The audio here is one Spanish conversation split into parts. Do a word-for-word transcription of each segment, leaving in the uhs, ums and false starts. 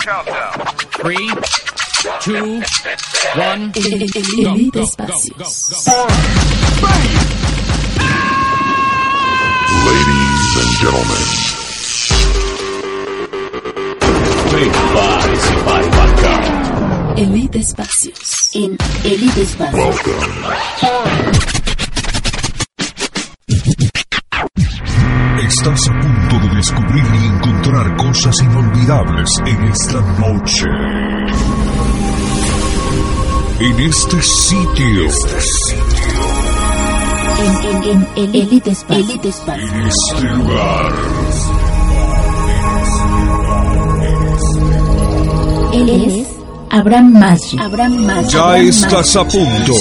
Three, two, one. Elite Espacios. Ladies and gentlemen. Prepare-se para embarcar. Elite Espacios. En Elite Espacios. Estás a punto de descubrir y encontrar cosas inolvidables en esta noche. En este sitio. Este sitio. En, en, en el Elite Espacios. Elite Espacios. En este lugar. Él es Abraham Masri. Abraham Masri. Ya Abraham estás Masri. a punto.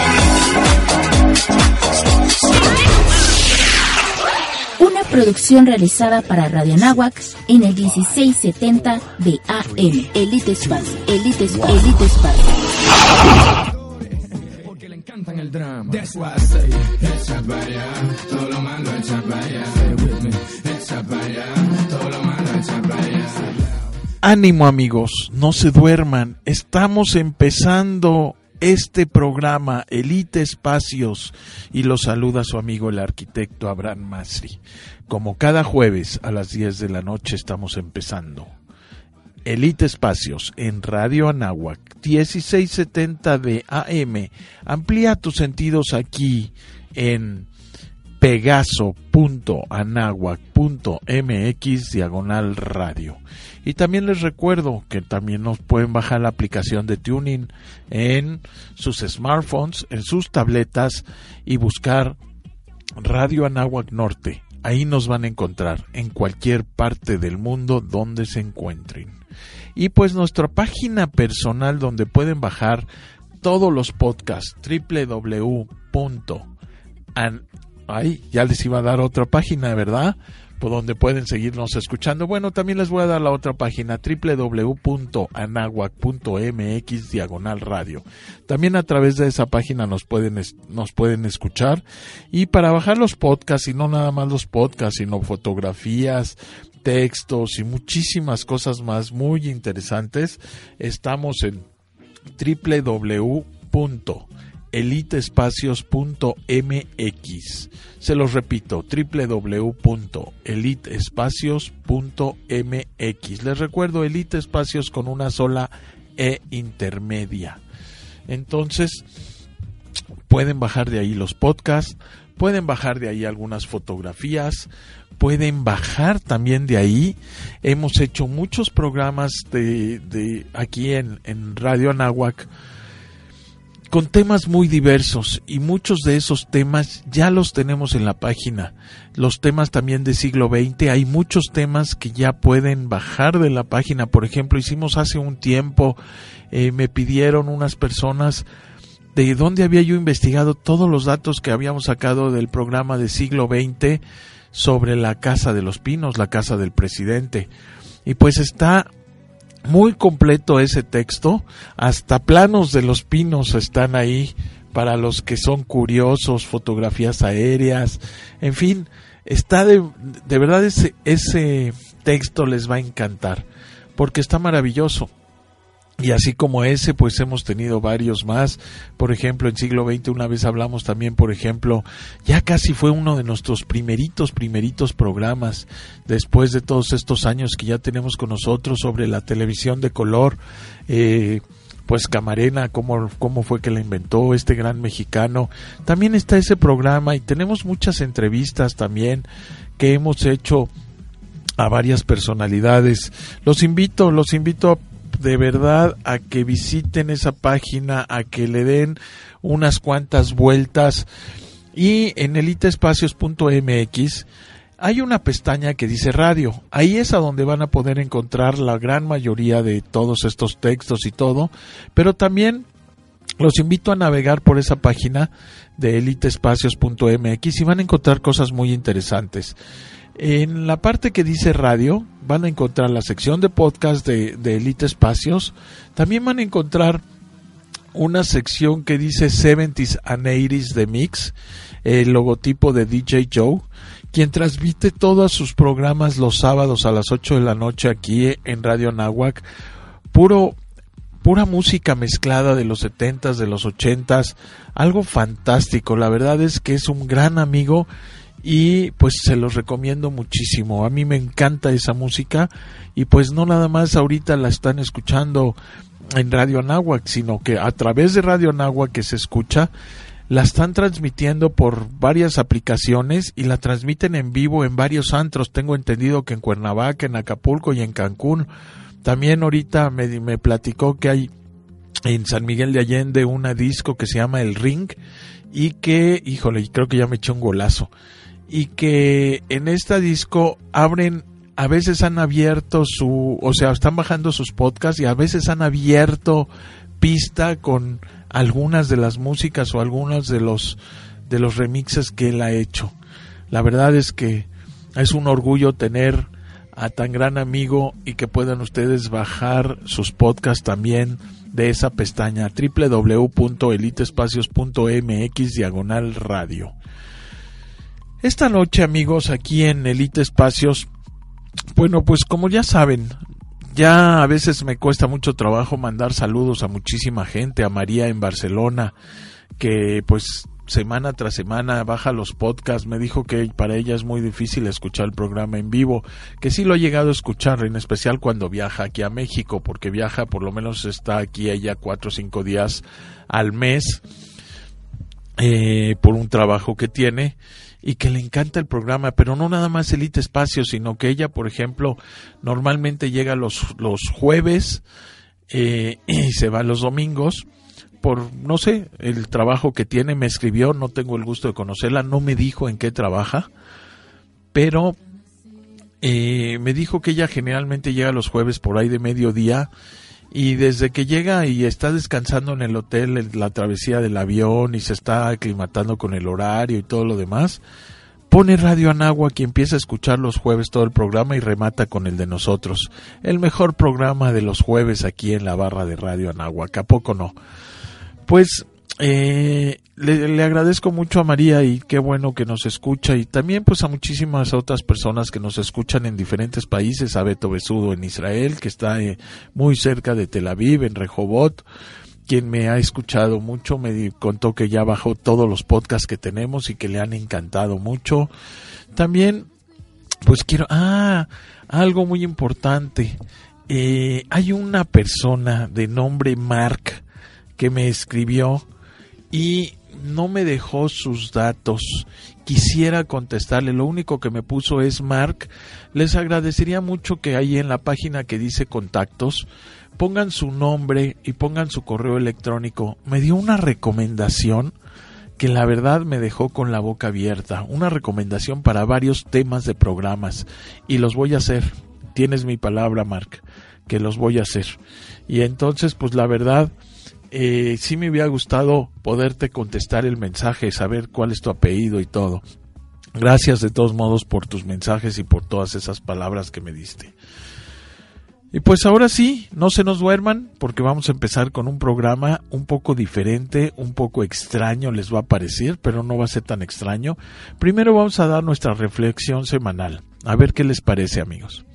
Una producción realizada para Radio Anáhuac en el dieciséis setenta de A M. Elite Espacio. Elite Espacio. Elite Espacio. Porque le encantan el drama. That's why I say, echa para allá, todo lo malo echa para allá. Say it with me, echa para allá, todo lo malo echa para allá. Ánimo amigos, no se duerman, estamos empezando este programa Elite Espacios y los saluda su amigo el arquitecto Abraham Masri. Como cada jueves a las diez de la noche estamos empezando Elite Espacios en Radio Anáhuac dieciséis setenta de A M. Amplía tus sentidos aquí en pegaso punto anáhuac punto m x diagonal radio. Y también les recuerdo que también nos pueden bajar la aplicación de Tuning en sus smartphones, en sus tabletas y buscar Radio Anáhuac Norte. Ahí nos van a encontrar en cualquier parte del mundo donde se encuentren. Y pues nuestra página personal donde pueden bajar todos los podcasts, doble u doble u doble u punto an Ay, ya les iba a dar otra página, ¿verdad? Por donde pueden seguirnos escuchando. Bueno, también les voy a dar la otra página, doble u doble u doble u punto anáhuac punto m x diagonal radio. También a través de esa página nos pueden nos pueden escuchar. Y para bajar los podcasts, y no nada más los podcasts, sino fotografías, textos y muchísimas cosas más muy interesantes, estamos en doble u doble u doble u punto elite espacios punto m x. Se los repito, doble u doble u doble u punto elite espacios punto m x. Les recuerdo, Elite Espacios con una sola E intermedia. Entonces, pueden bajar de ahí los podcasts, pueden bajar de ahí algunas fotografías, pueden bajar también de ahí. Hemos hecho muchos programas de, de aquí en, en Radio Anáhuac con temas muy diversos, y muchos de esos temas ya los tenemos en la página. Los temas también de siglo veinte, hay muchos temas que ya pueden bajar de la página. Por ejemplo, hicimos hace un tiempo, eh, me pidieron unas personas de dónde había yo investigado todos los datos que habíamos sacado del programa de siglo veinte sobre la Casa de los Pinos, la casa del presidente. Y pues está muy completo ese texto, hasta planos de los pinos están ahí para los que son curiosos, fotografías aéreas, en fin, está de, de verdad ese, ese texto les va a encantar, porque está maravilloso. Y así como ese, pues hemos tenido varios más. Por ejemplo, en siglo veinte una vez hablamos también, por ejemplo, ya casi fue uno de nuestros primeritos, primeritos programas, después de todos estos años que ya tenemos con nosotros, sobre la televisión de color, eh, pues Camarena, cómo, cómo fue que la inventó este gran mexicano. También está ese programa, y tenemos muchas entrevistas también que hemos hecho a varias personalidades. Los invito, los invito a de verdad a que visiten esa página, a que le den unas cuantas vueltas. Y en elite espacios punto m x hay una pestaña que dice radio. Ahí es a donde van a poder encontrar la gran mayoría de todos estos textos y todo, pero también los invito a navegar por esa página de elite espacios punto m x y van a encontrar cosas muy interesantes. En la parte que dice radio van a encontrar la sección de podcast de, de Elite Espacios. También van a encontrar una sección que dice seventies and eighties de Mix, el logotipo de D J Joe, quien transmite todos sus programas los sábados a las ocho de la noche aquí en Radio Anáhuac. Puro, pura música mezclada de los setentas, de los ochentas, algo fantástico. La verdad es que es un gran amigo y pues se los recomiendo muchísimo. A mí me encanta esa música y pues no nada más ahorita la están escuchando en Radio Anáhuac, sino que a través de Radio Anáhuac que se escucha, la están transmitiendo por varias aplicaciones y la transmiten en vivo en varios antros. Tengo entendido que en Cuernavaca, en Acapulco y en Cancún. También ahorita me, me platicó que hay en San Miguel de Allende una disco que se llama El Ring y que, híjole, creo que ya me eché un golazo. Y que en esta disco abren, a veces han abierto su, o sea, están bajando sus podcasts y a veces han abierto pista con algunas de las músicas o algunos de los de los remixes que él ha hecho. La verdad es que es un orgullo tener a tan gran amigo y que puedan ustedes bajar sus podcasts también de esa pestaña doble u doble u doble u punto elitespacios punto m x diagonal radio. Esta noche, amigos, aquí en Elite Espacios, bueno, pues como ya saben, ya a veces me cuesta mucho trabajo mandar saludos a muchísima gente, a María en Barcelona, que pues semana tras semana baja los podcasts. Me dijo que para ella es muy difícil escuchar el programa en vivo, que sí lo ha llegado a escuchar, en especial cuando viaja aquí a México, porque viaja, por lo menos está aquí ella cuatro o cinco días al mes, eh, por un trabajo que tiene, y que le encanta el programa, pero no nada más Elite Espacio, sino que ella, por ejemplo, normalmente llega los, los jueves eh, y se va los domingos, por, no sé, el trabajo que tiene. Me escribió, no tengo el gusto de conocerla, no me dijo en qué trabaja, pero eh, me dijo que ella generalmente llega los jueves por ahí de mediodía, y desde que llega y está descansando en el hotel, en la travesía del avión, y se está aclimatando con el horario y todo lo demás, pone Radio Anáhuac y empieza a escuchar los jueves todo el programa y remata con el de nosotros. El mejor programa de los jueves aquí en la barra de Radio Anáhuac, ¿a poco no? Pues eh, le, le agradezco mucho a María y qué bueno que nos escucha, y también pues a muchísimas otras personas que nos escuchan en diferentes países, a Beto Besudo en Israel, que está eh, muy cerca de Tel Aviv, en Rehovot, quien me ha escuchado mucho, me contó que ya bajó todos los podcasts que tenemos y que le han encantado mucho. También pues quiero, ah, algo muy importante, eh, hay una persona de nombre Mark que me escribió y no me dejó sus datos. Quisiera contestarle, lo único que me puso es: Mark, les agradecería mucho que ahí en la página que dice contactos pongan su nombre y pongan su correo electrónico. Me dio una recomendación que la verdad me dejó con la boca abierta, una recomendación para varios temas de programas, y los voy a hacer. Tienes mi palabra, Mark, que los voy a hacer. Y entonces pues la verdad, Eh, sí me hubiera gustado poderte contestar el mensaje, saber cuál es tu apellido y todo. Gracias de todos modos por tus mensajes y por todas esas palabras que me diste. Y pues ahora sí, no se nos duerman, porque vamos a empezar con un programa un poco diferente, un poco extraño les va a parecer, pero no va a ser tan extraño. Primero vamos a dar nuestra reflexión semanal, a ver qué les parece, amigos.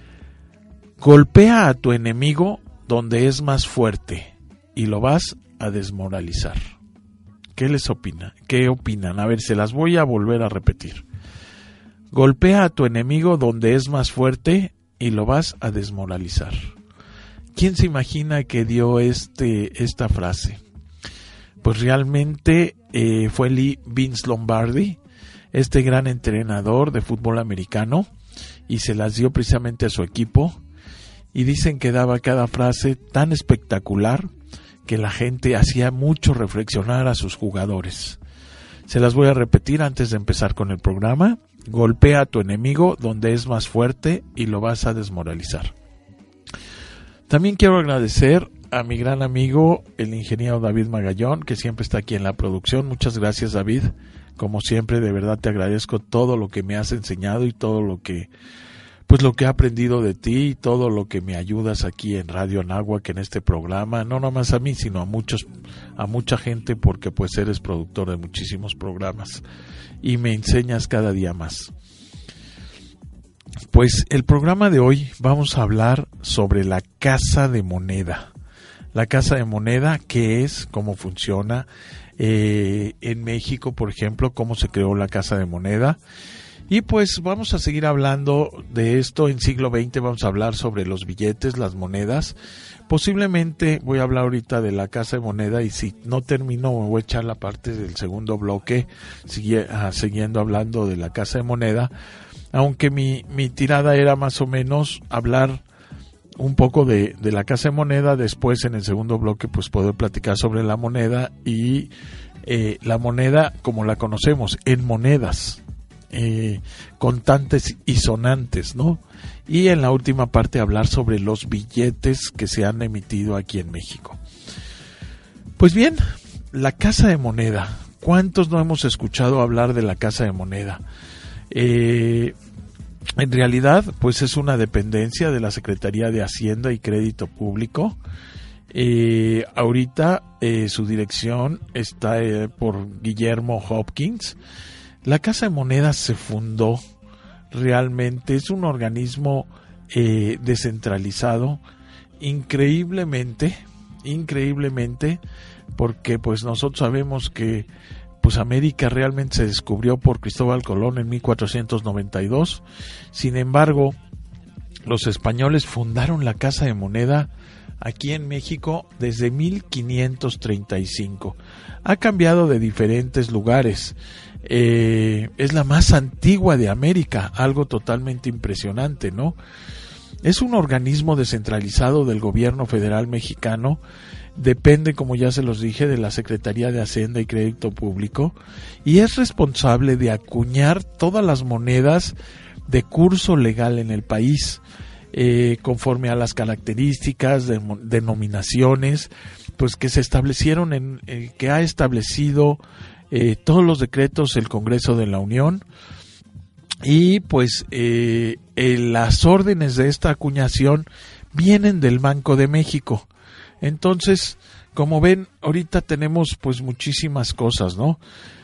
Golpea a tu enemigo donde es más fuerte y lo vas a desmoralizar. ¿Qué les opina? ¿Qué opinan? A ver, se las voy a volver a repetir. Golpea a tu enemigo donde es más fuerte y lo vas a desmoralizar. ¿Quién se imagina que dio este esta frase? Pues realmente eh, fue Lee Vince Lombardi, este gran entrenador de fútbol americano, y se las dio precisamente a su equipo, y dicen que daba cada frase tan espectacular que la gente hacía mucho reflexionar a sus jugadores. Se las voy a repetir antes de empezar con el programa. Golpea a tu enemigo donde es más fuerte y lo vas a desmoralizar. También quiero agradecer a mi gran amigo, el ingeniero David Magallón, que siempre está aquí en la producción. Muchas gracias, David. Como siempre, de verdad te agradezco todo lo que me has enseñado y todo lo que pues lo que he aprendido de ti y todo lo que me ayudas aquí en Radio Anáhuac, en este programa, no nomás a mí, sino a muchos, a mucha gente, porque pues eres productor de muchísimos programas y me enseñas cada día más. Pues el programa de hoy vamos a hablar sobre la Casa de Moneda. La Casa de Moneda, ¿qué es? ¿Cómo funciona? Eh, en México, por ejemplo, ¿cómo se creó la Casa de Moneda? Y pues vamos a seguir hablando de esto. En siglo veinte vamos a hablar sobre los billetes, las monedas. Posiblemente voy a hablar ahorita de la Casa de Moneda, y si no termino me voy a echar la parte del segundo bloque sigue, uh, siguiendo hablando de la Casa de Moneda, aunque mi, mi tirada era más o menos hablar un poco de, de la Casa de Moneda. Después, en el segundo bloque, pues poder platicar sobre la moneda y eh, la moneda como la conocemos, en monedas, eh, contantes y sonantes, ¿no? Y en la última parte hablar sobre los billetes que se han emitido aquí en México. Pues bien, la Casa de Moneda. ¿Cuántos no hemos escuchado hablar de la Casa de Moneda? Eh... En realidad, pues es una dependencia de la Secretaría de Hacienda y Crédito Público. Eh, ahorita eh, su dirección está eh, por Guillermo Hopkins. La Casa de Moneda se fundó, realmente es un organismo eh, descentralizado, increíblemente, increíblemente, porque pues nosotros sabemos que pues América realmente se descubrió por Cristóbal Colón en mil cuatrocientos noventa y dos. Sin embargo, los españoles fundaron la Casa de Moneda aquí en México desde mil quinientos treinta y cinco. Ha cambiado de diferentes lugares. Eh, es la más antigua de América, algo totalmente impresionante, ¿no? Es un organismo descentralizado del gobierno federal mexicano. Depende, como ya se los dije, de la Secretaría de Hacienda y Crédito Público, y es responsable de acuñar todas las monedas de curso legal en el país, eh, conforme a las características, de, denominaciones, pues que se establecieron en, eh, que ha establecido eh, todos los decretos del Congreso de la Unión, y pues eh, eh, las órdenes de esta acuñación vienen del Banco de México. Entonces, como ven, ahorita tenemos pues muchísimas cosas, ¿no?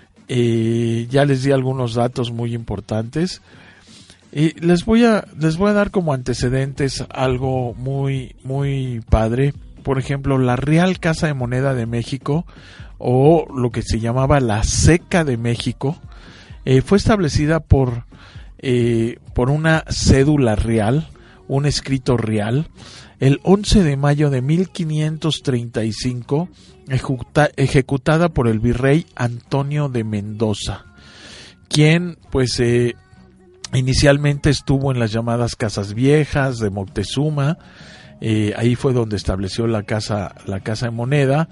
Eh, ya les di algunos datos muy importantes. Eh, les voy a les voy a dar como antecedentes algo muy muy padre. Por ejemplo, la Real Casa de Moneda de México, o lo que se llamaba la Ceca de México, eh, fue establecida por eh, por una cédula real, un escrito real, el once de mayo de mil quinientos treinta y cinco, ejecuta, ejecutada por el virrey Antonio de Mendoza, quien pues eh, inicialmente estuvo en las llamadas Casas Viejas de Moctezuma. Eh, ahí fue donde estableció la casa, la Casa de Moneda,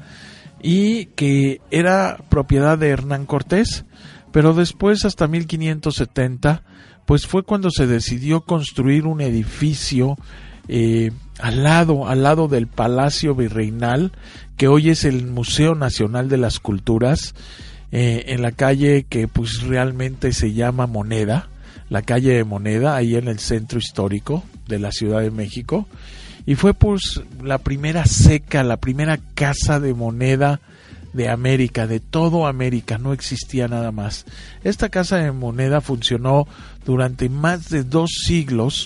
y que era propiedad de Hernán Cortés, pero después, hasta mil quinientos setenta, pues fue cuando se decidió construir un edificio Eh, al lado, al lado del Palacio Virreinal, que hoy es el Museo Nacional de las Culturas, eh, en la calle que pues realmente se llama Moneda, la calle de Moneda, ahí en el centro histórico de la Ciudad de México, y fue pues la primera ceca, la primera casa de moneda de América, de todo América, no existía nada más. Esta Casa de Moneda funcionó durante más de dos siglos,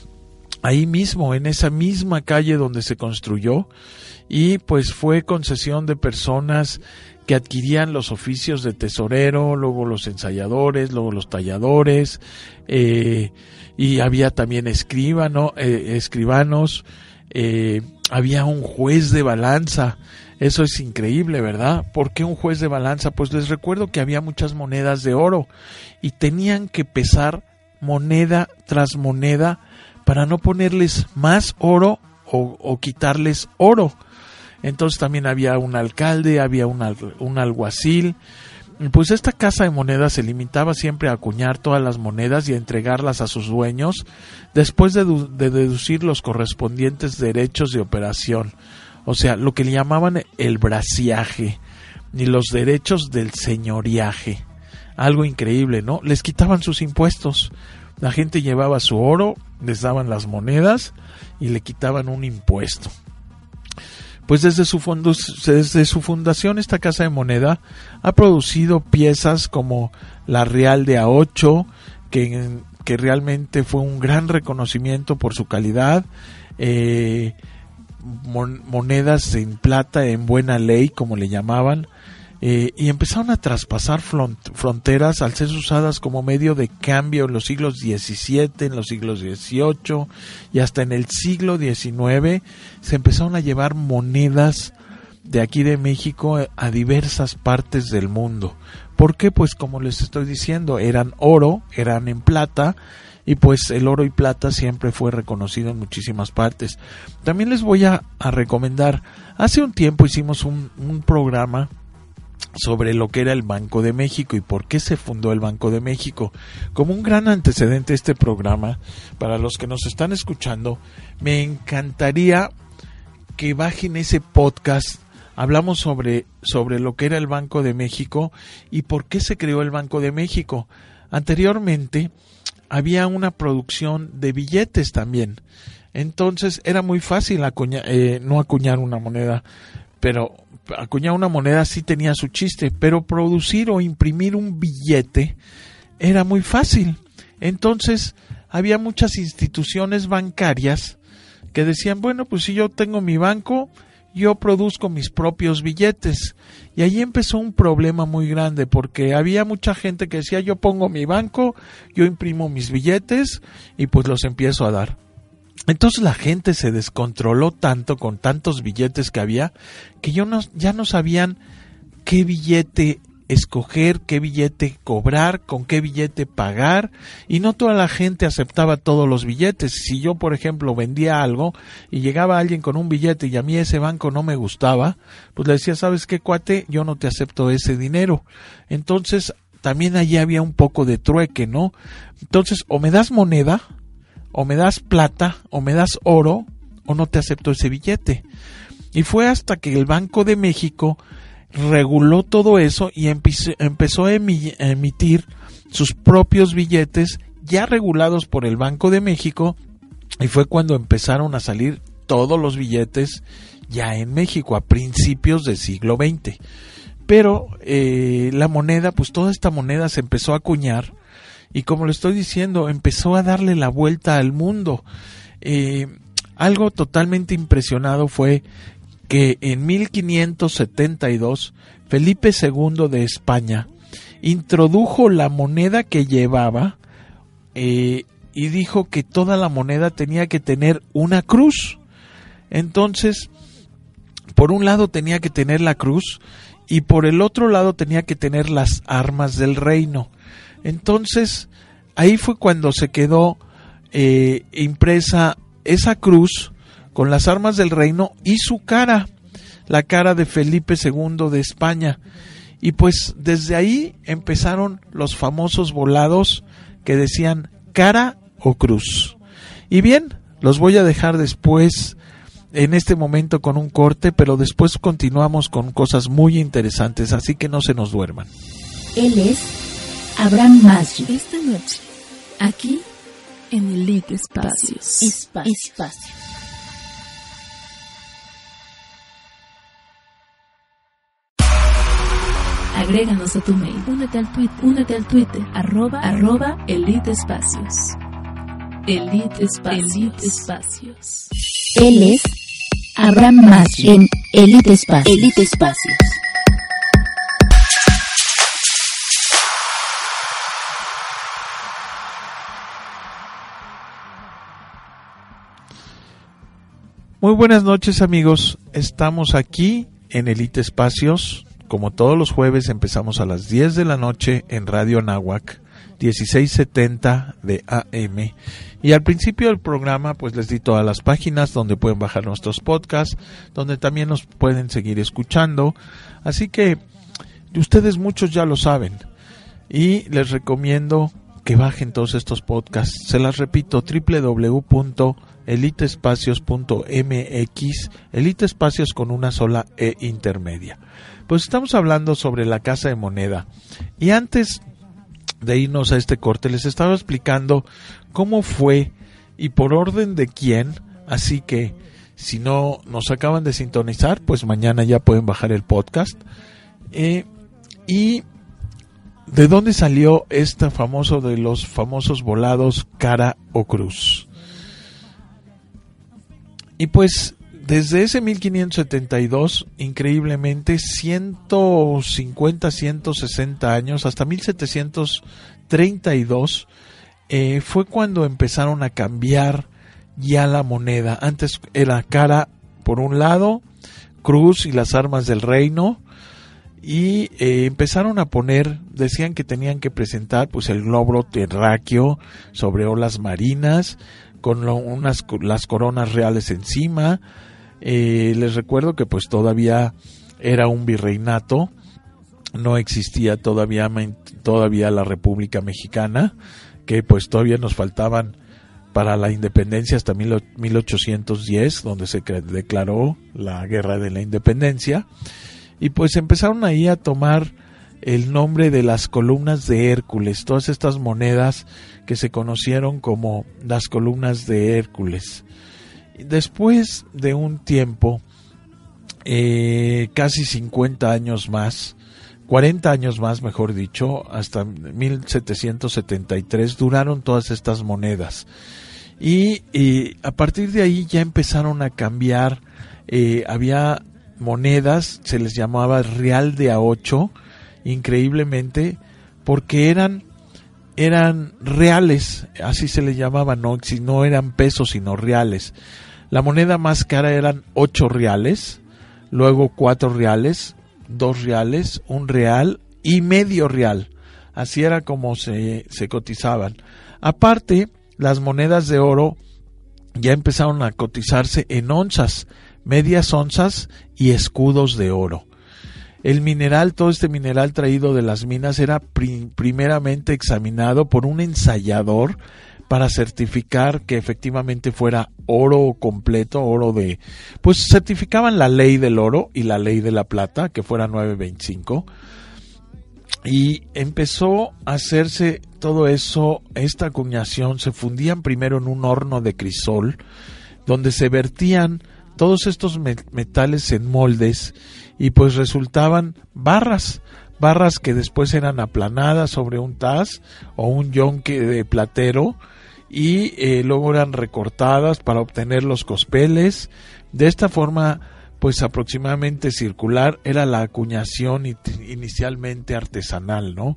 ahí mismo, en esa misma calle donde se construyó, y pues fue concesión de personas que adquirían los oficios de tesorero, luego los ensayadores, luego los talladores, eh, y había también escribano, eh, escribanos, eh, había un juez de balanza. Eso es increíble, ¿verdad? ¿Por qué un juez de balanza? Pues les recuerdo que había muchas monedas de oro y tenían que pesar moneda tras moneda para no ponerles más oro o, o quitarles oro. Entonces también había un alcalde, había un, un alguacil. Pues esta casa de monedas se limitaba siempre a acuñar todas las monedas y a entregarlas a sus dueños después de, de deducir los correspondientes derechos de operación. O sea, lo que le llamaban el braciaje y los derechos del señoriaje. Algo increíble, ¿no? Les quitaban sus impuestos. La gente llevaba su oro, les daban las monedas y le quitaban un impuesto. Pues desde su, fondo, desde su fundación esta Casa de Moneda ha producido piezas como la Real de A ocho, que, que realmente fue un gran reconocimiento por su calidad, eh, mon, monedas en plata en buena ley, como le llamaban, eh, y empezaron a traspasar fronteras al ser usadas como medio de cambio en los siglos diecisiete, en los siglos dieciocho y hasta en el siglo diecinueve se empezaron a llevar monedas de aquí de México a diversas partes del mundo. ¿Por qué? Pues como les estoy diciendo, eran oro, eran en plata, y pues el oro y plata siempre fue reconocido en muchísimas partes. También les voy a, a recomendar, hace un tiempo hicimos un, un programa sobre lo que era el Banco de México y por qué se fundó el Banco de México. Como un gran antecedente a este programa, para los que nos están escuchando, me encantaría que bajen ese podcast. Hablamos sobre, sobre lo que era el Banco de México y por qué se creó el Banco de México. Anteriormente había una producción de billetes también. Entonces era muy fácil acuñar, eh, no acuñar una moneda, pero acuñar una moneda sí tenía su chiste, pero producir o imprimir un billete era muy fácil. Entonces había muchas instituciones bancarias que decían, bueno, pues si yo tengo mi banco, yo produzco mis propios billetes. Y ahí empezó un problema muy grande, porque había mucha gente que decía, yo pongo mi banco, yo imprimo mis billetes y pues los empiezo a dar. Entonces la gente se descontroló tanto con tantos billetes que había, que yo no, ya no sabían qué billete escoger, qué billete cobrar, con qué billete pagar, y no toda la gente aceptaba todos los billetes. Si yo, por ejemplo, vendía algo y llegaba alguien con un billete y a mí ese banco no me gustaba, pues le decía, ¿sabes qué, cuate? Yo no te acepto ese dinero. Entonces también allí había un poco de trueque, ¿no? Entonces, o me das moneda, o me das plata, o me das oro, o no te acepto ese billete. Y fue hasta que el Banco de México reguló todo eso y empezó, empezó a emitir sus propios billetes ya regulados por el Banco de México, y fue cuando empezaron a salir todos los billetes ya en México a principios del siglo veinte. Pero eh, la moneda, pues toda esta moneda se empezó a acuñar y, como le estoy diciendo, empezó a darle la vuelta al mundo. Eh, algo totalmente impresionado fue que en mil quinientos setenta y dos Felipe segundo de España introdujo la moneda que llevaba eh, y dijo que toda la moneda tenía que tener una cruz. Entonces, por un lado tenía que tener la cruz y por el otro lado tenía que tener las armas del reino. Entonces, ahí fue cuando se quedó eh, impresa esa cruz con las armas del reino y su cara, la cara de Felipe segundo de España. Y pues desde ahí empezaron los famosos volados que decían cara o cruz. Y bien, los voy a dejar después, en este momento, con un corte, pero después continuamos con cosas muy interesantes, así que no se nos duerman. Él es Abraham Masri. Esta noche, aquí en Elite Espacios. Espacio. Espacio. Agréganos a tu mail. Únete al Twitter. Únete al Twitter. Arroba, arroba Elite Espacios. Elite Espacios. Elite Espacios. Él es Abraham Masri en Elite Espacios. Elite Espacios. Muy buenas noches, amigos. Estamos aquí en Elite Espacios. Como todos los jueves, empezamos a las diez de la noche en Radio Anáhuac, dieciséis setenta de A M. Y al principio del programa, pues les di todas las páginas donde pueden bajar nuestros podcasts, donde también nos pueden seguir escuchando. Así que ustedes muchos ya lo saben. Y les recomiendo que bajen todos estos podcasts. Se las repito, doble u doble u doble u punto elite espacios punto m x, Elite Espacios con una sola E intermedia. Pues estamos hablando sobre la Casa de Moneda. Y antes de irnos a este corte, les estaba explicando cómo fue y por orden de quién, así que si no nos acaban de sintonizar, pues mañana ya pueden bajar el podcast. Eh, y de dónde salió este famoso de los famosos volados cara o cruz. Y pues desde ese mil quinientos setenta y dos, increíblemente, ciento cincuenta, ciento sesenta años, hasta mil setecientos treinta y dos, eh, fue cuando empezaron a cambiar ya la moneda. Antes era cara por un lado, cruz y las armas del reino, y eh, empezaron a poner, decían que tenían que presentar pues el globo terráqueo sobre olas marinas, con lo, unas las coronas reales encima. Eh, les recuerdo que pues todavía era un virreinato, no existía todavía todavía la República Mexicana, que pues todavía nos faltaban para la independencia hasta mil ochocientos diez, donde se declaró la Guerra de la Independencia, y pues empezaron ahí a tomar el nombre de las columnas de Hércules, todas estas monedas que se conocieron como las columnas de Hércules. Después de un tiempo, eh, casi cincuenta años más, cuarenta años más mejor dicho, hasta mil setecientos setenta y tres duraron todas estas monedas. Y, y a partir de ahí ya empezaron a cambiar, eh, había monedas, se les llamaba real de a ocho, increíblemente, porque eran eran reales, así se les llamaba, no, no eran pesos sino reales. La moneda más cara eran ocho reales, luego cuatro reales, dos reales, un real y medio real. Así era como se, se cotizaban. Aparte, las monedas de oro ya empezaron a cotizarse en onzas, medias onzas y escudos de oro. El mineral, todo este mineral traído de las minas era pri- primeramente examinado por un ensayador para certificar que efectivamente fuera oro completo, oro de... Pues certificaban la ley del oro y la ley de la plata, que fuera nueve veinticinco. Y empezó a hacerse todo eso, esta acuñación, se fundían primero en un horno de crisol, donde se vertían todos estos metales en moldes y pues resultaban barras, barras que después eran aplanadas sobre un taz o un yonque de platero y eh, luego eran recortadas para obtener los cospeles. De esta forma, pues aproximadamente circular era la acuñación inicialmente artesanal, ¿no?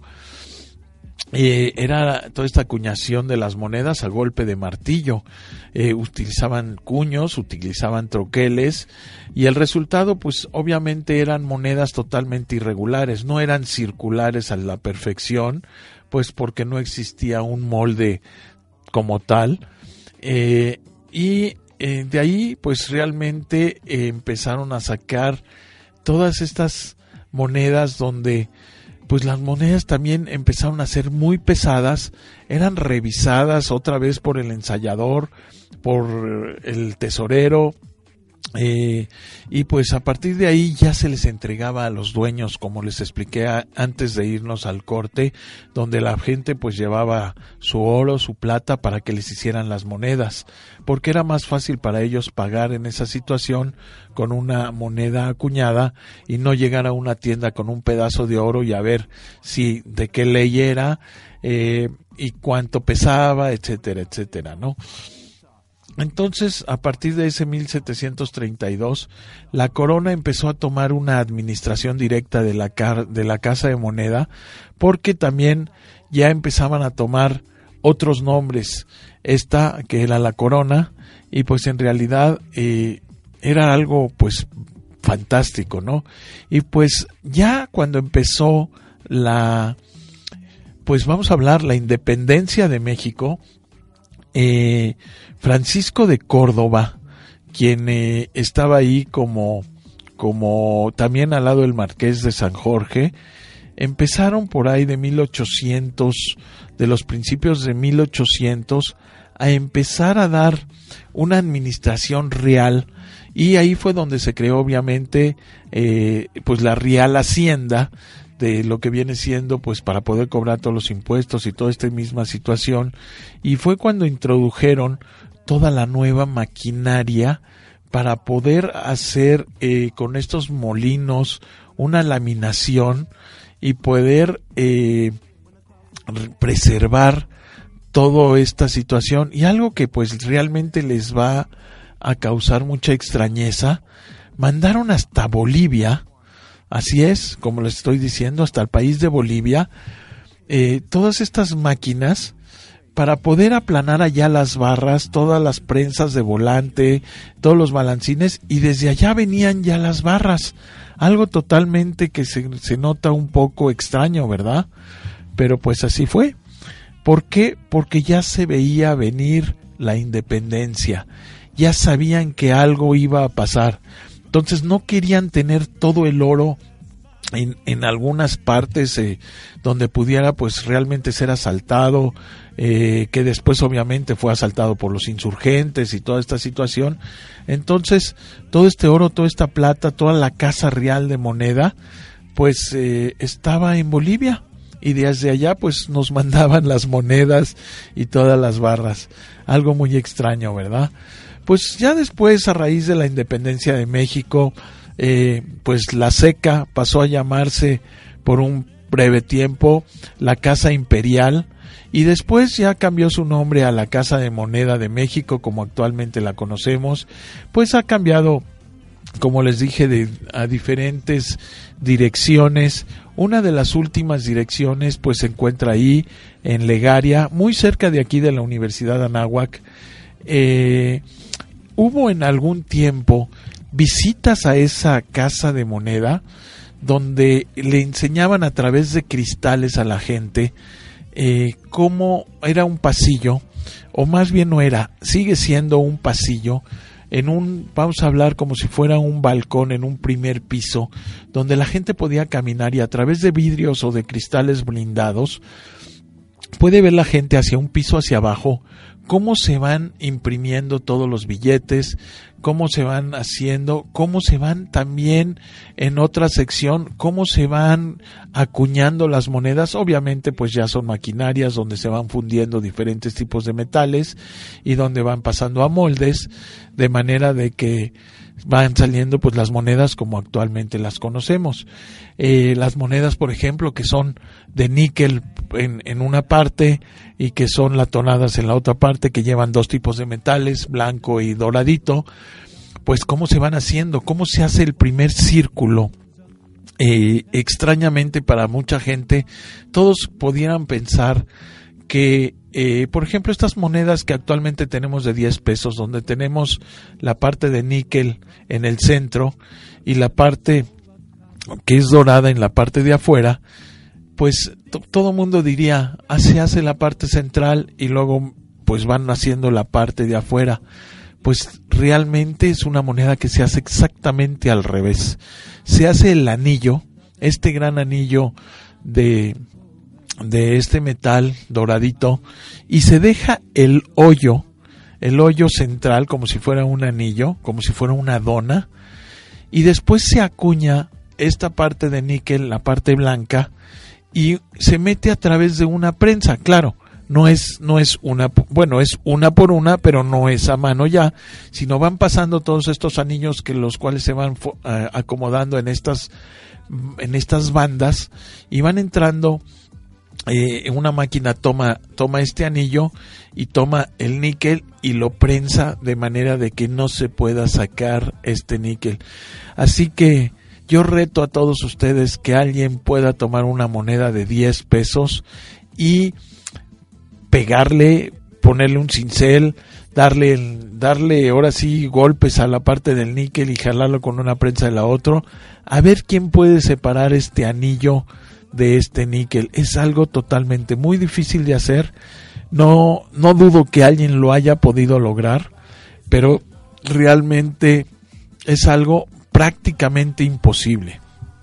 Eh, era toda esta acuñación de las monedas a golpe de martillo. Eh, utilizaban cuños, utilizaban troqueles y el resultado pues obviamente eran monedas totalmente irregulares, no eran circulares a la perfección, pues porque no existía un molde como tal. Eh, y eh, de ahí pues realmente eh, empezaron a sacar todas estas monedas donde pues las monedas también empezaron a ser muy pesadas, eran revisadas otra vez por el ensayador, por el tesorero, eh, y pues a partir de ahí ya se les entregaba a los dueños, como les expliqué a, antes de irnos al corte, donde la gente pues llevaba su oro, su plata para que les hicieran las monedas, porque era más fácil para ellos pagar en esa situación con una moneda acuñada y no llegar a una tienda con un pedazo de oro y a ver si de qué ley era eh, y cuánto pesaba, etcétera, etcétera, ¿no? Entonces, a partir de ese mil setecientos treinta y dos, la corona empezó a tomar una administración directa de la, car- de la Casa de Moneda, porque también ya empezaban a tomar otros nombres. Esta, que era la corona, y pues en realidad eh, era algo pues fantástico, ¿no? Y pues ya cuando empezó la, pues vamos a hablar, la independencia de México, eh, Francisco de Córdoba, quien eh, estaba ahí como, como también al lado del Marqués de San Jorge, empezaron por ahí de mil ochocientos, de los principios de mil ochocientos, a empezar a dar una administración real, y ahí fue donde se creó obviamente eh, pues la Real Hacienda, de lo que viene siendo, pues para poder cobrar todos los impuestos y toda esta misma situación. Y fue cuando introdujeron toda la nueva maquinaria para poder hacer eh, con estos molinos una laminación y poder eh, preservar toda esta situación. Y algo que pues realmente les va a causar mucha extrañeza, mandaron hasta Bolivia, así es, como les estoy diciendo, hasta el país de Bolivia, eh, todas estas máquinas para poder aplanar allá las barras, todas las prensas de volante, todos los balancines, y desde allá venían ya las barras. Algo totalmente que se, se nota un poco extraño, ¿verdad? Pero pues así fue. ¿Por qué? Porque ya se veía venir la independencia. Ya sabían que algo iba a pasar. Entonces no querían tener todo el oro en, en algunas partes eh, donde pudiera pues realmente ser asaltado, eh, que después obviamente fue asaltado por los insurgentes y toda esta situación. Entonces todo este oro, toda esta plata, toda la casa real de moneda pues eh, estaba en Bolivia, y desde allá pues nos mandaban las monedas y todas las barras. Algo muy extraño, ¿verdad? Pues ya después, a raíz de la independencia de México, eh, pues la SECA pasó a llamarse por un breve tiempo la Casa Imperial, y después ya cambió su nombre a la Casa de Moneda de México, como actualmente la conocemos. Pues ha cambiado, como les dije, de, a diferentes direcciones. Una de las últimas direcciones pues se encuentra ahí en Legaria, muy cerca de aquí de la Universidad de Anáhuac. Eh, hubo en algún tiempo visitas a esa casa de moneda donde le enseñaban a través de cristales a la gente eh, cómo era un pasillo, o más bien no era, sigue siendo un pasillo, en un, vamos a hablar como si fuera un balcón en un primer piso, donde la gente podía caminar, y a través de vidrios o de cristales blindados puede ver la gente hacia un piso hacia abajo cómo se van imprimiendo todos los billetes, cómo se van haciendo, cómo se van también en otra sección, cómo se van acuñando las monedas. Obviamente pues ya son maquinarias donde se van fundiendo diferentes tipos de metales y donde van pasando a moldes, de manera de que van saliendo pues las monedas como actualmente las conocemos. Eh, las monedas, por ejemplo, que son de níquel en, en una parte y que son latonadas en la otra parte, que llevan dos tipos de metales, blanco y doradito, pues cómo se van haciendo, cómo se hace el primer círculo. Eh, extrañamente para mucha gente, todos pudieran pensar que Eh, por ejemplo, estas monedas que actualmente tenemos de diez pesos, donde tenemos la parte de níquel en el centro y la parte que es dorada en la parte de afuera, pues to- todo mundo diría, ah, se hace la parte central y luego pues van haciendo la parte de afuera. Pues realmente es una moneda que se hace exactamente al revés. Se hace el anillo, este gran anillo de... de este metal doradito, y se deja el hoyo, el hoyo central como si fuera un anillo, como si fuera una dona, y después se acuña esta parte de níquel, la parte blanca, y se mete a través de una prensa. Claro, no es, no es una, bueno, es una por una, pero no es a mano ya, sino van pasando todos estos anillos, que los cuales se van uh, acomodando en estas, en estas bandas, y van entrando. Eh, una máquina toma toma este anillo y toma el níquel y lo prensa de manera de que no se pueda sacar este níquel. Así que yo reto a todos ustedes que alguien pueda tomar una moneda de diez pesos y pegarle, ponerle un cincel, darle darle ahora sí golpes a la parte del níquel y jalarlo con una prensa de la otra, a ver quién puede separar este anillo de este níquel. Es algo totalmente muy difícil de hacer. No, no dudo que alguien lo haya podido lograr, pero realmente es algo prácticamente imposible.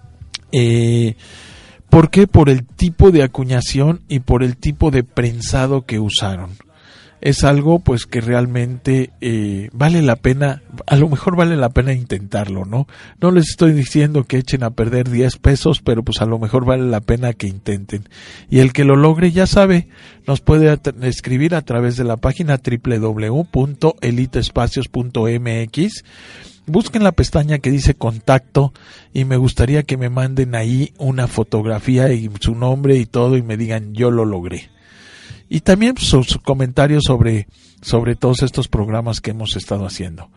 Eh, ¿Por qué? Por el tipo de acuñación y por el tipo de prensado que usaron. es algo pues que realmente eh, vale la pena, a lo mejor vale la pena intentarlo, ¿no? No les estoy diciendo que echen a perder diez pesos, pero pues a lo mejor vale la pena que intenten. Y el que lo logre, ya sabe, nos puede at- escribir a través de la página doble u doble u doble u punto elite espacios punto m x. Busquen la pestaña que dice contacto y me gustaría que me manden ahí una fotografía y su nombre y todo y me digan yo lo logré. Y también sus comentarios sobre, sobre todos estos programas que hemos estado haciendo.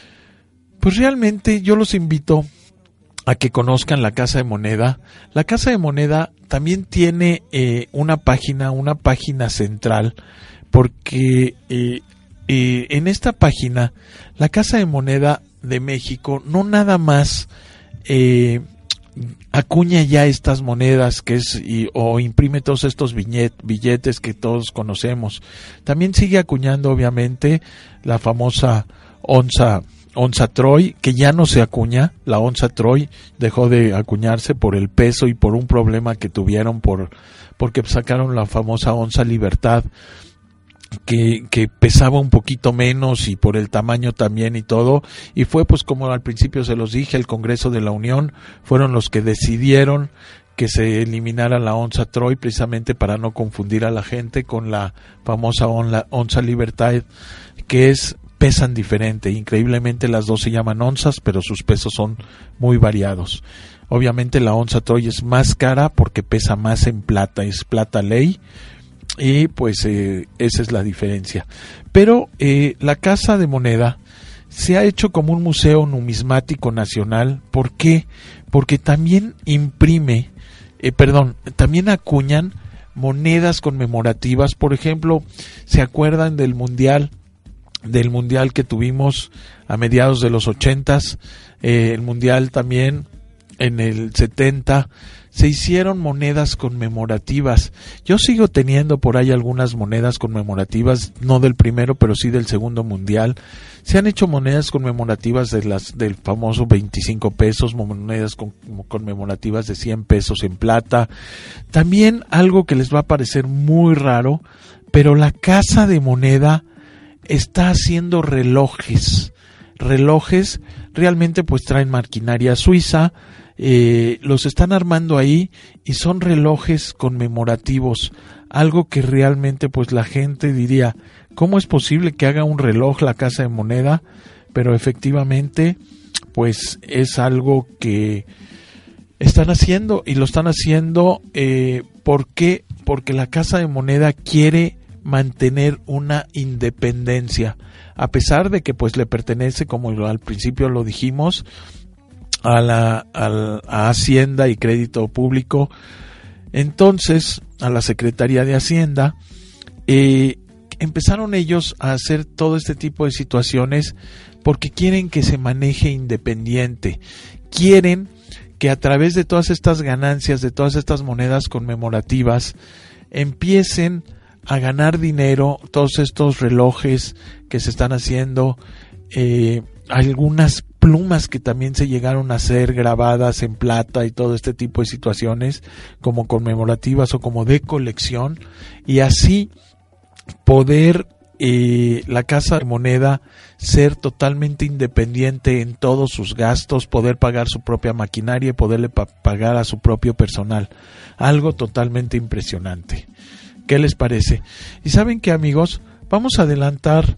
Pues realmente yo los invito a que conozcan la Casa de Moneda. La Casa de Moneda también tiene eh, una página, una página central, porque eh, eh, en esta página la Casa de Moneda de México no nada más eh, acuña ya estas monedas que es y, o imprime todos estos billetes, billetes que todos conocemos. También sigue acuñando obviamente la famosa onza onza Troy, que ya no se acuña. La onza Troy dejó de acuñarse por el peso y por un problema que tuvieron por porque sacaron la famosa onza Libertad, que, que pesaba un poquito menos y por el tamaño también y todo, y fue pues como al principio se los dije, el Congreso de la Unión fueron los que decidieron que se eliminara la onza Troy precisamente para no confundir a la gente con la famosa onza Libertad, que es pesan diferente. Increíblemente las dos se llaman onzas, pero sus pesos son muy variados. Obviamente la onza Troy es más cara porque pesa más en plata, es plata ley. Y pues eh, esa es la diferencia. Pero eh, la Casa de Moneda se ha hecho como un museo numismático nacional. ¿Por qué? Porque también imprime, eh, perdón, también acuñan monedas conmemorativas. Por ejemplo, ¿se acuerdan del mundial? Del mundial que tuvimos a mediados de los ochentas, eh, el mundial también en el setenta, se hicieron monedas conmemorativas. Yo sigo teniendo por ahí algunas monedas conmemorativas, no del primero, pero sí del segundo mundial. Se han hecho monedas conmemorativas de las del famoso veinticinco pesos, monedas con, conmemorativas de cien pesos en plata. También algo que les va a parecer muy raro, pero la Casa de Moneda está haciendo relojes. Relojes realmente pues traen maquinaria suiza. Eh, los están armando ahí y son relojes conmemorativos, algo que realmente pues la gente diría, ¿cómo es posible que haga un reloj la Casa de Moneda? Pero efectivamente pues es algo que están haciendo y lo están haciendo eh, ¿por qué? Porque la Casa de Moneda quiere mantener una independencia, a pesar de que pues le pertenece, como al principio lo dijimos, a la a, a Hacienda y Crédito Público, entonces a la Secretaría de Hacienda. Eh, empezaron ellos a hacer todo este tipo de situaciones porque quieren que se maneje independiente, quieren que a través de todas estas ganancias, de todas estas monedas conmemorativas, empiecen a ganar dinero todos estos relojes que se están haciendo, eh, algunas plumas que también se llegaron a hacer grabadas en plata y todo este tipo de situaciones como conmemorativas o como de colección, y así poder eh, la Casa de Moneda ser totalmente independiente en todos sus gastos, poder pagar su propia maquinaria y poderle pa- pagar a su propio personal, algo totalmente impresionante. ¿Qué les parece? Y saben qué, amigos, vamos a adelantar,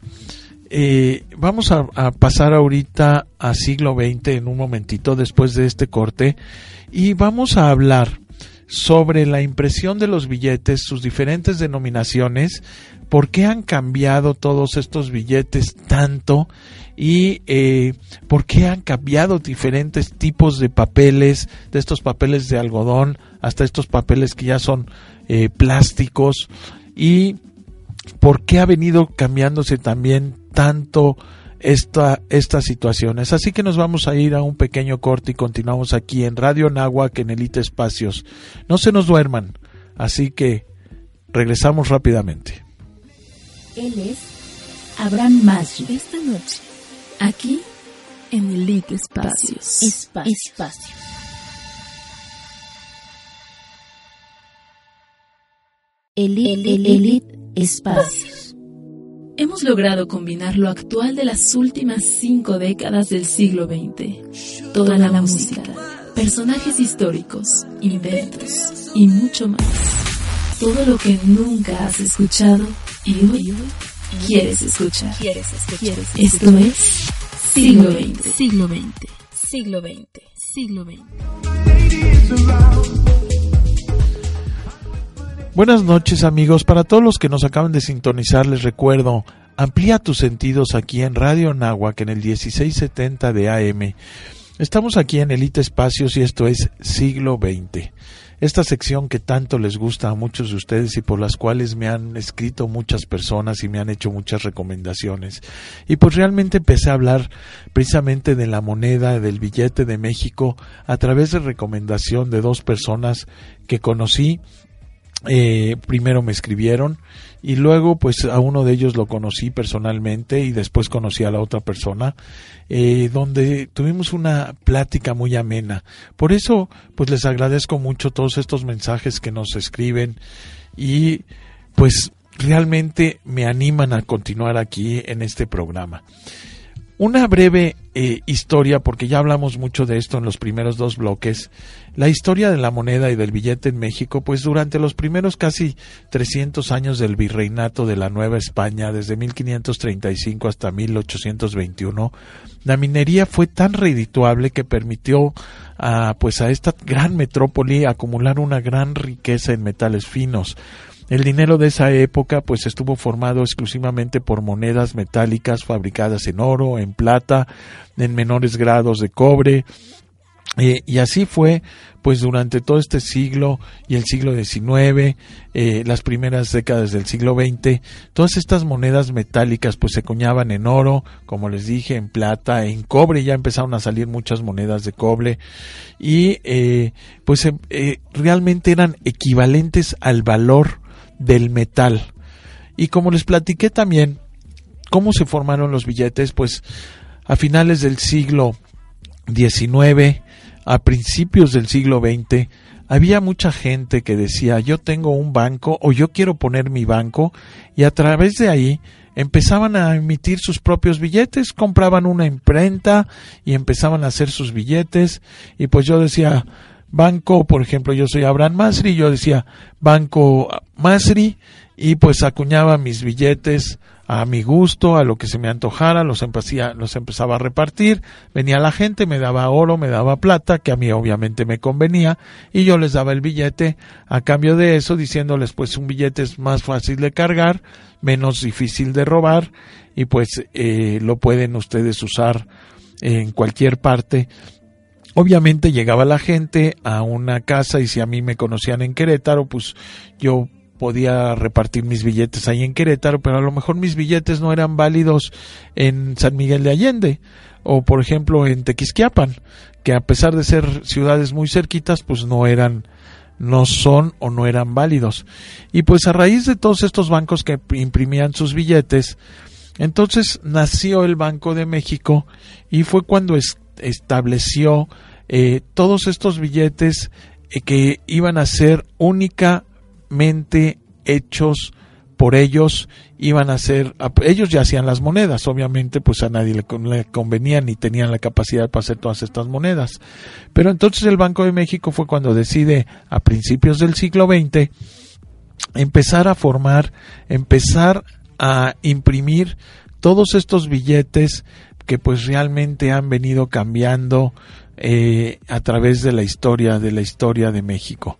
eh, vamos a, a pasar ahorita a siglo veinte en un momentito después de este corte, y vamos a hablar sobre la impresión de los billetes, sus diferentes denominaciones, por qué han cambiado todos estos billetes tanto y eh, por qué han cambiado diferentes tipos de papeles, de estos papeles de algodón hasta estos papeles que ya son eh, plásticos, y por qué ha venido cambiándose también tanto esta, estas situaciones. Así que nos vamos a ir a un pequeño corte y continuamos aquí en Radio Anáhuac en Elite Espacios. No se nos duerman, así que regresamos rápidamente. Él es Abraham Masri. Esta noche, aquí en Elite Espacios. Espacio. Espacio. Elite, Elite Espacios. hemos logrado combinar lo actual de las últimas cinco décadas del siglo veinte. Toda la música, personajes históricos, inventos y mucho más. Todo lo que nunca has escuchado y hoy quieres escuchar. Esto es Siglo veinte. Siglo veinte. Siglo veinte. Siglo veinte. Buenas noches, amigos. Para todos los que nos acaban de sintonizar, les recuerdo, amplía tus sentidos aquí en Radio Anáhuac en el dieciséis setenta de A M. Estamos aquí en Elite Espacios y esto es Siglo veinte. Esta sección que tanto les gusta a muchos de ustedes y por las cuales me han escrito muchas personas y me han hecho muchas recomendaciones. Y pues realmente empecé a hablar precisamente de la moneda, del billete de México, a través de recomendación de dos personas que conocí. Eh, primero me escribieron y luego pues a uno de ellos lo conocí personalmente y después conocí a la otra persona, eh, donde tuvimos una plática muy amena. Por eso pues les agradezco mucho todos estos mensajes que nos escriben y pues realmente me animan a continuar aquí en este programa. Una breve eh, historia, porque ya hablamos mucho de esto en los primeros dos bloques. La historia de la moneda y del billete en México, pues durante los primeros casi trescientos años del virreinato de la Nueva España, desde mil quinientos treinta y cinco hasta mil ochocientos veintiuno, la minería fue tan redituable que permitió a, pues a esta gran metrópoli acumular una gran riqueza en metales finos. El dinero de esa época pues estuvo formado exclusivamente por monedas metálicas fabricadas en oro, en plata, en menores grados de cobre, eh, y así fue pues durante todo este siglo y el siglo diecinueve, eh, las primeras décadas del siglo veinte, todas estas monedas metálicas pues se acuñaban en oro, como les dije, en plata, en cobre, ya empezaron a salir muchas monedas de cobre y eh, pues eh, realmente eran equivalentes al valor del metal. Y como les platiqué también cómo se formaron los billetes, pues a finales del siglo diecinueve, a principios del siglo veinte, había mucha gente que decía, yo tengo un banco o yo quiero poner mi banco, y a través de ahí empezaban a emitir sus propios billetes, compraban una imprenta y empezaban a hacer sus billetes. Y pues yo decía, banco, por ejemplo, yo soy Abraham Masri, yo decía Banco Masri, y pues acuñaba mis billetes a mi gusto, a lo que se me antojara, los empecía, los empezaba a repartir, venía la gente, me daba oro, me daba plata, que a mí obviamente me convenía, y yo les daba el billete a cambio de eso, diciéndoles pues un billete es más fácil de cargar, menos difícil de robar, y pues eh, lo pueden ustedes usar en cualquier parte. Obviamente llegaba la gente a una casa y si a mí me conocían en Querétaro, pues yo podía repartir mis billetes ahí en Querétaro, pero a lo mejor mis billetes no eran válidos en San Miguel de Allende o por ejemplo en Tequisquiapan, que a pesar de ser ciudades muy cerquitas, pues no eran, no son o no eran válidos. Y pues a raíz de todos estos bancos que imprimían sus billetes, entonces nació el Banco de México y fue cuando es, estableció eh, todos estos billetes eh, que iban a ser únicamente hechos por ellos, iban a ser, ellos ya hacían las monedas, obviamente pues a nadie le, le convenía ni tenían la capacidad para hacer todas estas monedas, pero entonces el Banco de México fue cuando decide a principios del siglo veinte empezar a formar, empezar a imprimir todos estos billetes que pues realmente han venido cambiando eh, a través de la historia de la historia de México.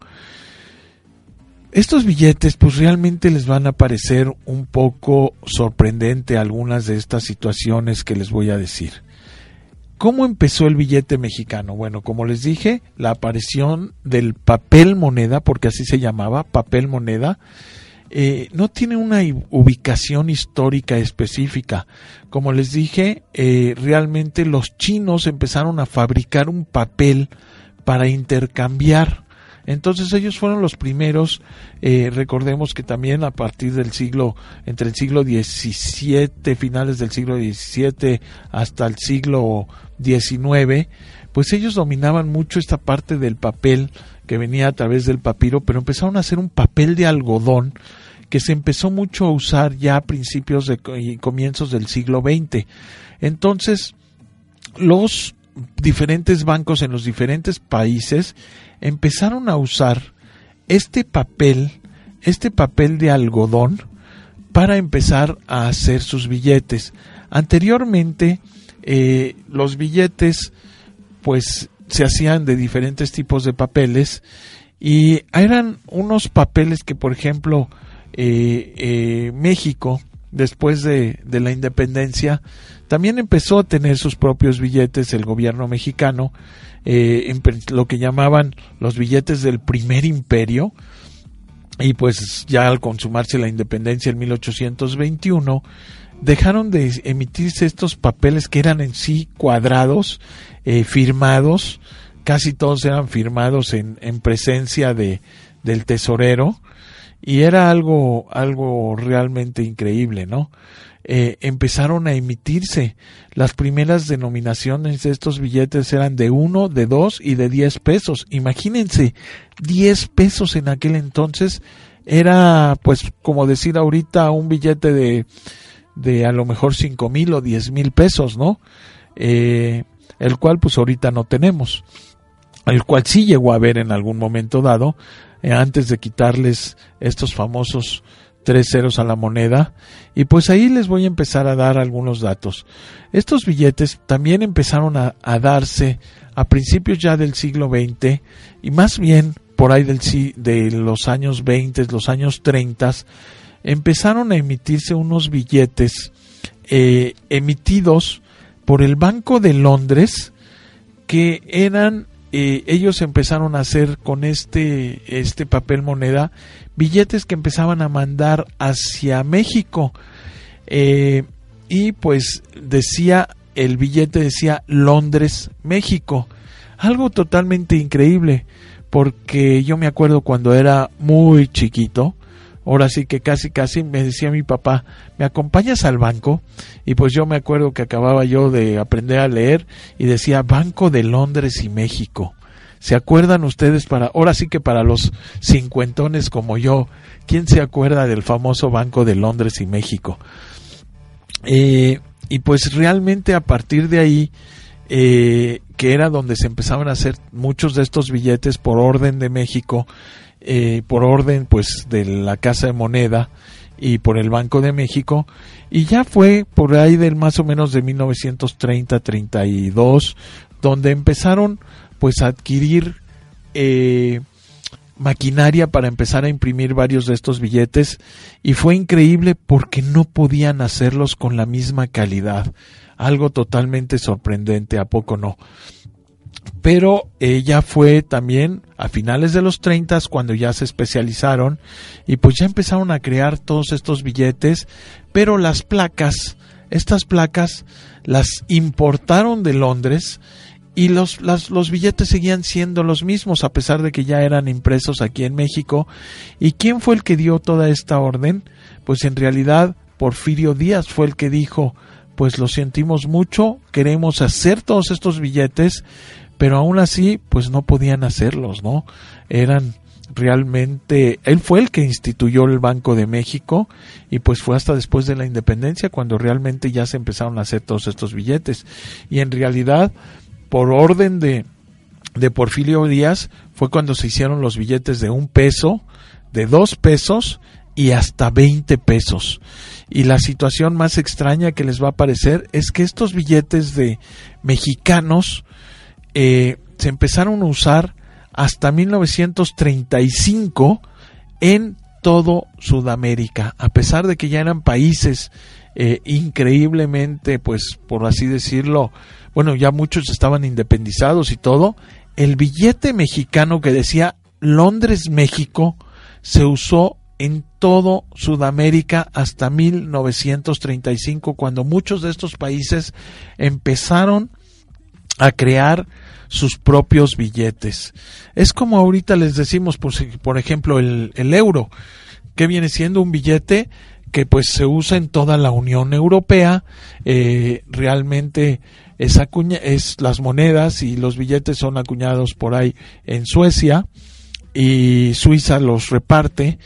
Estos billetes pues realmente les van a parecer un poco sorprendente algunas de estas situaciones que les voy a decir. ¿Cómo empezó el billete mexicano? Bueno, como les dije, la aparición del papel moneda, porque así se llamaba, papel moneda, Eh, no tiene una ubicación histórica específica. Como les dije, eh, realmente los chinos empezaron a fabricar un papel para intercambiar. Entonces ellos fueron los primeros, eh, recordemos que también a partir del siglo, entre el siglo diecisiete, finales del siglo diecisiete hasta el siglo diecinueve, pues ellos dominaban mucho esta parte del papel que venía a través del papiro, pero empezaron a hacer un papel de algodón que se empezó mucho a usar ya a principios de, y comienzos del siglo veinte. Entonces, los diferentes bancos en los diferentes países empezaron a usar este papel, este papel de algodón para empezar a hacer sus billetes. Anteriormente, eh, los billetes pues se hacían de diferentes tipos de papeles y eran unos papeles que, por ejemplo, eh, eh, México, después de, de la independencia, también empezó a tener sus propios billetes, el gobierno mexicano, eh, lo que llamaban los billetes del primer imperio, y pues ya al consumarse la independencia en mil ochocientos veintiuno, dejaron de emitirse estos papeles que eran en sí cuadrados, eh, firmados, casi todos eran firmados en, en presencia de, del tesorero, y era algo, algo realmente increíble, ¿no? Eh, empezaron a emitirse. Las primeras denominaciones de estos billetes eran de uno, de dos y de diez pesos. Imagínense, diez pesos en aquel entonces era, pues, como decir ahorita un billete de, de a lo mejor cinco mil o diez mil pesos, ¿no? Eh, el cual, pues, ahorita no tenemos. El cual sí llegó a haber en algún momento dado, eh, antes de quitarles estos famosos tres ceros a la moneda, y pues ahí les voy a empezar a dar algunos datos. Estos billetes también empezaron a, a darse a principios ya del siglo veinte, y más bien por ahí del, de los años veinte, los años treinta, empezaron a emitirse unos billetes eh, emitidos por el Banco de Londres, que eran, eh, ellos empezaron a hacer con este, este papel moneda, billetes que empezaban a mandar hacia México, eh, y pues decía, el billete decía Londres, México, algo totalmente increíble, porque yo me acuerdo cuando era muy chiquito, ahora sí que casi casi me decía mi papá, ¿me acompañas al banco? Y pues yo me acuerdo que acababa yo de aprender a leer y decía Banco de Londres y México. ¿Se acuerdan ustedes? Para ahora sí que para los cincuentones como yo, ¿quién se acuerda del famoso Banco de Londres y México? Eh, y pues realmente a partir de ahí, eh, que era donde se empezaban a hacer muchos de estos billetes por orden de México, eh, por orden pues de la Casa de Moneda y por el Banco de México, y ya fue por ahí del más o menos de mil novecientos treinta, treinta y dos, donde empezaron pues a adquirir eh, maquinaria para empezar a imprimir varios de estos billetes, y fue increíble porque no podían hacerlos con la misma calidad, algo totalmente sorprendente, ¿a poco no? Pero eh, ya fue también a finales de los treinta cuando ya se especializaron y pues ya empezaron a crear todos estos billetes, pero las placas, estas placas las importaron de Londres, y los, las, los billetes seguían siendo los mismos a pesar de que ya eran impresos aquí en México. ¿Y quién fue el que dio toda esta orden? Pues en realidad Porfirio Díaz fue el que dijo, pues lo sentimos mucho, queremos hacer todos estos billetes, pero aún así pues no podían hacerlos, ¿no? Eran realmente, él fue el que instituyó el Banco de México, y pues fue hasta después de la independencia cuando realmente ya se empezaron a hacer todos estos billetes. Y en realidad, por orden de, de Porfirio Díaz, fue cuando se hicieron los billetes de un peso, de dos pesos y hasta veinte pesos. Y la situación más extraña que les va a parecer es que estos billetes de mexicanos eh, se empezaron a usar hasta mil novecientos treinta y cinco en todo Sudamérica, a pesar de que ya eran países eh, increíblemente, pues por así decirlo, bueno, ya muchos estaban independizados y todo. El billete mexicano que decía Londres, México, se usó en todo Sudamérica hasta mil novecientos treinta y cinco, cuando muchos de estos países empezaron a crear sus propios billetes. Es como ahorita les decimos, por, por ejemplo, el, el euro, que viene siendo un billete que pues se usa en toda la Unión Europea. Eh, realmente es, acuña, es las monedas y los billetes son acuñados por ahí en Suecia, y Suiza los reparte,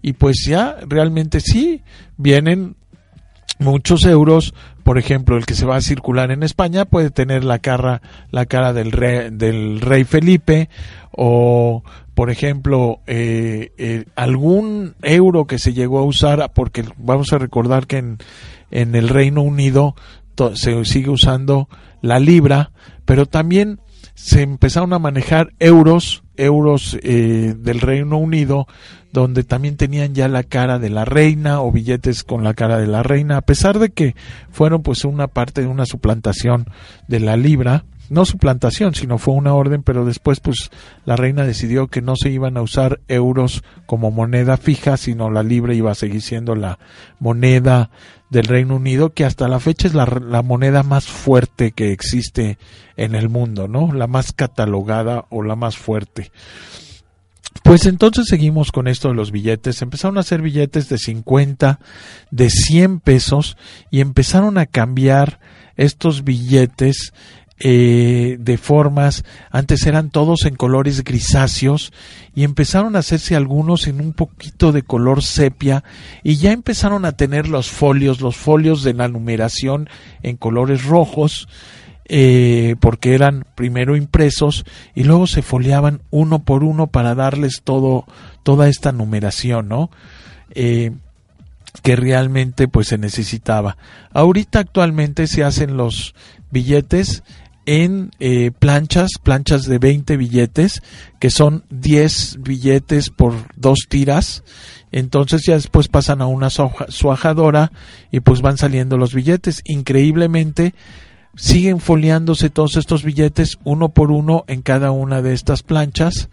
y pues ya realmente sí vienen muchos euros. Por ejemplo, el que se va a circular en España puede tener la cara la cara del rey, del rey Felipe, o por ejemplo eh, eh, algún euro que se llegó a usar, porque vamos a recordar que en, en el Reino Unido to, se sigue usando la libra, pero también se empezaron a manejar euros, euros eh, del Reino Unido, donde también tenían ya la cara de la reina, o billetes con la cara de la reina, a pesar de que fueron pues una parte de una suplantación de la libra. No suplantación, sino fue una orden, pero después pues la reina decidió que no se iban a usar euros como moneda fija, sino la libra iba a seguir siendo la moneda del Reino Unido, que hasta la fecha es la, la moneda más fuerte que existe en el mundo, ¿no? La más catalogada o la más fuerte. Pues entonces seguimos con esto de los billetes. Empezaron a hacer billetes de cincuenta, de cien pesos, y empezaron a cambiar estos billetes Eh, de formas. Antes eran todos en colores grisáceos y empezaron a hacerse algunos en un poquito de color sepia, y ya empezaron a tener los folios, los folios de la numeración en colores rojos, eh, porque eran primero impresos y luego se foliaban uno por uno para darles todo, toda esta numeración, ¿no? Eh, que realmente pues se necesitaba. Ahorita actualmente se hacen los billetes en eh, planchas, planchas de veinte billetes, que son diez billetes por dos tiras. Entonces ya después pasan a una suajadora y pues van saliendo los billetes. Increíblemente siguen foliándose todos estos billetes uno por uno en cada una de estas planchas,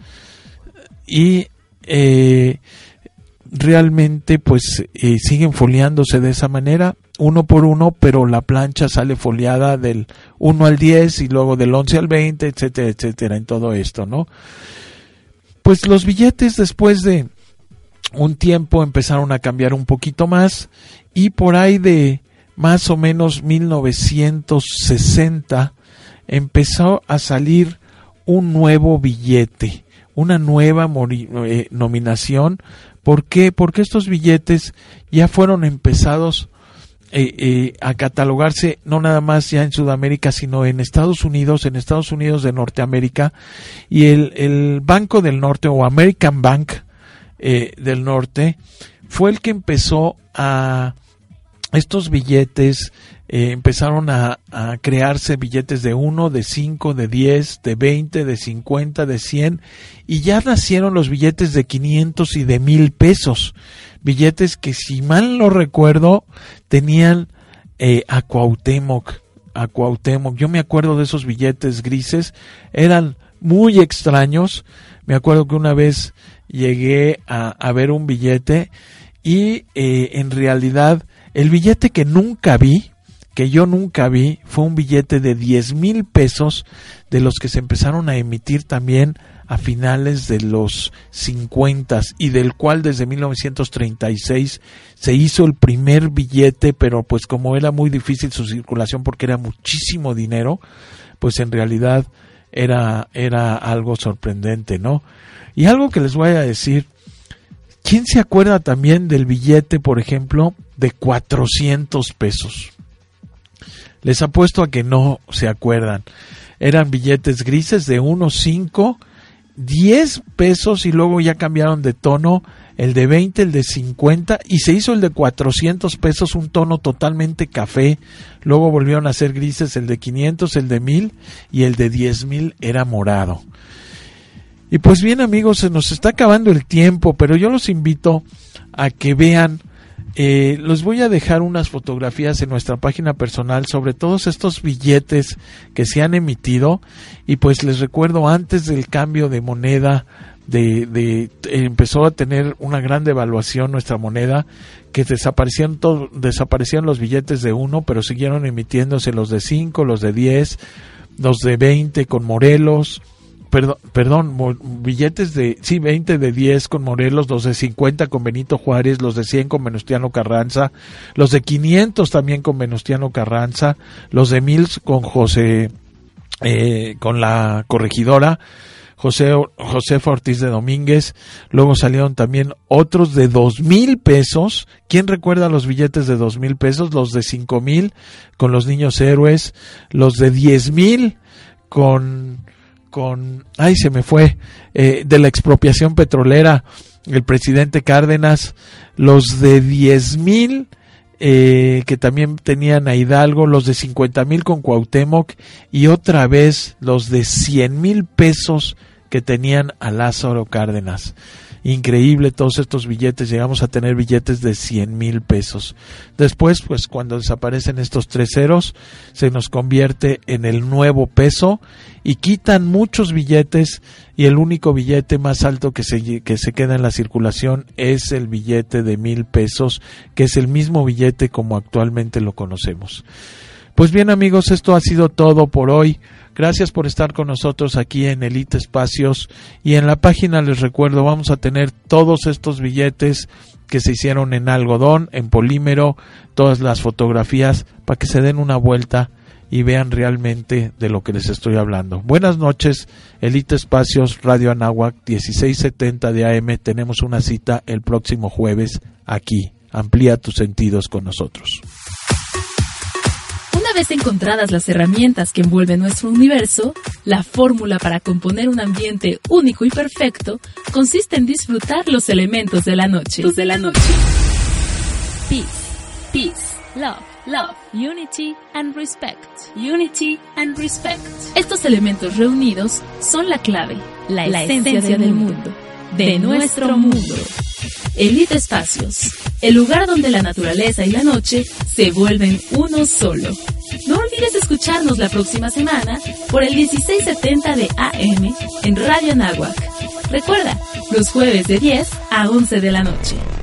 y eh, realmente pues eh, siguen foliándose de esa manera uno por uno, pero la plancha sale foliada del uno al diez y luego del once al veinte, etcétera, etcétera, en todo esto, ¿no? Pues los billetes después de un tiempo empezaron a cambiar un poquito más, y por ahí de más o menos mil novecientos sesenta empezó a salir un nuevo billete, una nueva mori- eh, nominación. ¿Por qué? Porque estos billetes ya fueron empezados eh, eh, a catalogarse no nada más ya en Sudamérica, sino en Estados Unidos, en Estados Unidos de Norteamérica, y el, el Banco del Norte, o American Bank eh, del Norte, fue el que empezó a estos billetes. Eh, empezaron a, a crearse billetes de uno, de cinco, de diez, de veinte, de cincuenta, de cien, y ya nacieron los billetes de quinientos y de mil pesos, billetes que, si mal no recuerdo, tenían eh, a Cuauhtémoc, a Cuauhtémoc. Yo me acuerdo de esos billetes grises, eran muy extraños. Me acuerdo que una vez llegué a, a ver un billete, y eh, en realidad el billete que nunca vi, que yo nunca vi, fue un billete de diez mil pesos, de los que se empezaron a emitir también a finales de los cincuenta, y del cual desde mil novecientos treinta y seis se hizo el primer billete, pero pues como era muy difícil su circulación porque era muchísimo dinero, pues en realidad era, era algo sorprendente, ¿no? Y algo que les voy a decir, ¿quién se acuerda también del billete, por ejemplo, de cuatrocientos pesos? Les apuesto a que no se acuerdan. Eran billetes grises de uno, cinco, diez pesos, y luego ya cambiaron de tono, el de veinte, el de cincuenta, y se hizo el de cuatrocientos pesos, un tono totalmente café. Luego volvieron a ser grises el de quinientos, el de mil, y el de diez mil era morado. Y pues bien, amigos, se nos está acabando el tiempo, pero yo los invito a que vean. Eh, les voy a dejar unas fotografías en nuestra página personal sobre todos estos billetes que se han emitido, y pues les recuerdo, antes del cambio de moneda, de, de eh, empezó a tener una gran devaluación nuestra moneda, que desaparecían, to- desaparecían los billetes de uno, pero siguieron emitiéndose los de cinco, los de diez, los de veinte con Morelos. Perdón, perdón, billetes de, sí, veinte de diez con Morelos, los de cincuenta con Benito Juárez, los de cien con Venustiano Carranza, los de quinientos también con Venustiano Carranza, los de mil con José, eh, con la corregidora José, Josefa Ortiz de Domínguez. Luego salieron también otros de dos mil pesos. ¿Quién recuerda los billetes de dos mil pesos? Los de cinco mil con los niños héroes, los de diez mil con, con, ay se me fue, eh, de la expropiación petrolera, el presidente Cárdenas, los de diez mil Eh, que también tenían a Hidalgo, los de cincuenta mil con Cuauhtémoc y otra vez los de cien mil pesos que tenían a Lázaro Cárdenas. Increíble todos estos billetes, llegamos a tener billetes de cien mil pesos. Después, pues cuando desaparecen estos tres ceros, se nos convierte en el nuevo peso y quitan muchos billetes y el único billete más alto que se, que se queda en la circulación es el billete de mil pesos, que es el mismo billete como actualmente lo conocemos. Pues bien amigos, esto ha sido todo por hoy. Gracias por estar con nosotros aquí en Elite Espacios y en la página les recuerdo vamos a tener todos estos billetes que se hicieron en algodón, en polímero, todas las fotografías para que se den una vuelta y vean realmente de lo que les estoy hablando. Buenas noches, Elite Espacios, Radio Anáhuac, dieciséis setenta de A M. Tenemos una cita el próximo jueves aquí. Amplía tus sentidos con nosotros. Una vez encontradas las herramientas que envuelven nuestro universo, la fórmula para componer un ambiente único y perfecto consiste en disfrutar los elementos de la noche. De la noche. Peace, peace, love, love, unity and respect, unity and respect. Estos elementos reunidos son la clave, la, la esencia, esencia del, del mundo, de, de nuestro mundo. Elite Espacios, el lugar donde la naturaleza y la noche se vuelven uno solo. No olvides escucharnos la próxima semana por el dieciséis setenta de A M en Radio Anáhuac. Recuerda, los jueves de diez a once de la noche.